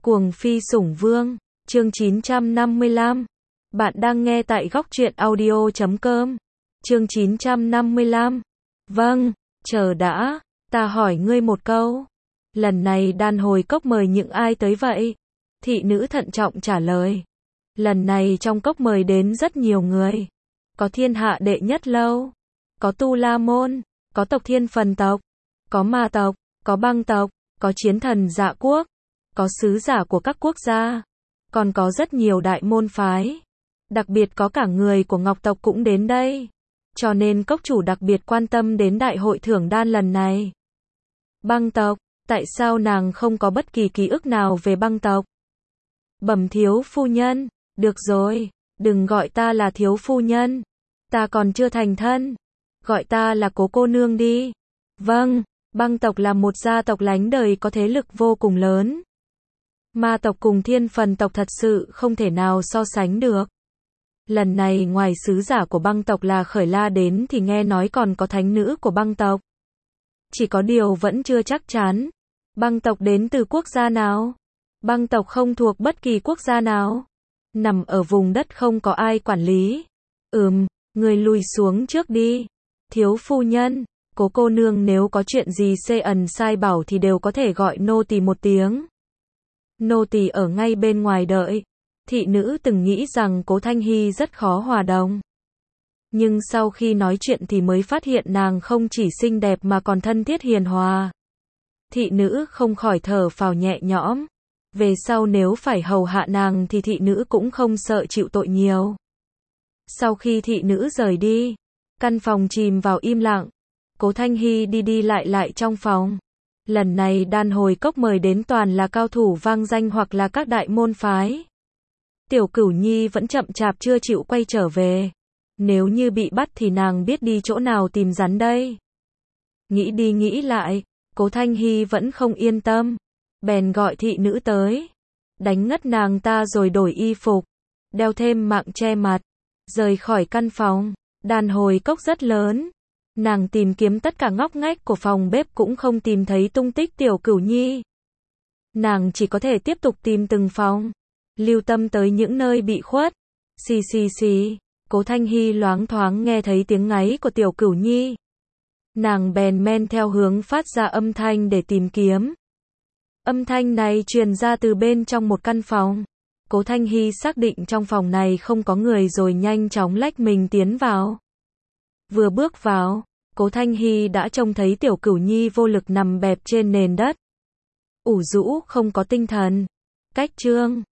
Cuồng phi sủng vương, chương 955. Bạn đang nghe tại góc truyện audio.com. Chương 955. Vâng, chờ đã, ta hỏi ngươi một câu. Lần này đàn hồi cốc mời những ai tới vậy? Thị nữ thận trọng trả lời. Lần này trong cốc mời đến rất nhiều người. Có thiên hạ đệ nhất lâu, có tu la môn, có tộc thiên phần tộc, có ma tộc, có băng tộc, có chiến thần dạ quốc, có sứ giả của các quốc gia, còn có rất nhiều đại môn phái. Đặc biệt có cả người của Ngọc tộc cũng đến đây. Cho nên cốc chủ đặc biệt quan tâm đến đại hội thưởng đan lần này. Băng tộc, tại sao nàng không có bất kỳ ký ức nào về băng tộc? Bẩm thiếu phu nhân, được rồi, đừng gọi ta là thiếu phu nhân. Ta còn chưa thành thân. Gọi ta là cố cô nương đi. Vâng, băng tộc là một gia tộc lánh đời có thế lực vô cùng lớn. Ma tộc cùng thiên phần tộc thật sự không thể nào so sánh được. Lần này ngoài sứ giả của băng tộc là Khởi La đến thì nghe nói còn có thánh nữ của băng tộc. Chỉ có điều vẫn chưa chắc chắn. Băng tộc đến từ quốc gia nào? Băng tộc không thuộc bất kỳ quốc gia nào. Nằm ở vùng đất không có ai quản lý. Người lùi xuống trước đi. Thiếu phu nhân, cố cô nương nếu có chuyện gì sai bảo thì đều có thể gọi nô tỳ một tiếng. Nô tỳ ở ngay bên ngoài đợi. Thị nữ từng nghĩ rằng Cố Thanh Hy rất khó hòa đồng. Nhưng sau khi nói chuyện thì mới phát hiện nàng không chỉ xinh đẹp mà còn thân thiết hiền hòa. Thị nữ không khỏi thở phào nhẹ nhõm. Về sau nếu phải hầu hạ nàng thì thị nữ cũng không sợ chịu tội nhiều. Sau khi thị nữ rời đi, căn phòng chìm vào im lặng. Cố Thanh Hy đi lại trong phòng. Lần này đàn hồi cốc mời đến toàn là cao thủ vang danh hoặc là các đại môn phái. Tiểu Cửu Nhi vẫn chậm chạp chưa chịu quay trở về. Nếu như bị bắt thì nàng biết đi chỗ nào tìm rắn đây. Nghĩ đi nghĩ lại, Cố Thanh Hy vẫn không yên tâm. Bèn gọi thị nữ tới. Đánh ngất nàng ta rồi đổi y phục. Đeo thêm mạng che mặt. Rời khỏi căn phòng. Đàn hồi cốc rất lớn. Nàng tìm kiếm tất cả ngóc ngách của phòng bếp cũng không tìm thấy tung tích Tiểu Cửu Nhi. Nàng chỉ có thể tiếp tục tìm từng phòng. Lưu tâm tới những nơi bị khuất. Xì. Cố Thanh Hy loáng thoáng nghe thấy tiếng ngáy của Tiểu Cửu Nhi. Nàng bèn men theo hướng phát ra âm thanh để tìm kiếm. Âm thanh này truyền ra từ bên trong một căn phòng. Cố Thanh Hy xác định trong phòng này không có người rồi nhanh chóng lách mình tiến vào. Vừa bước vào, Cố Thanh Hy đã trông thấy Tiểu Cửu Nhi vô lực nằm bẹp trên nền đất. Ủ rũ không có tinh thần. Cách chương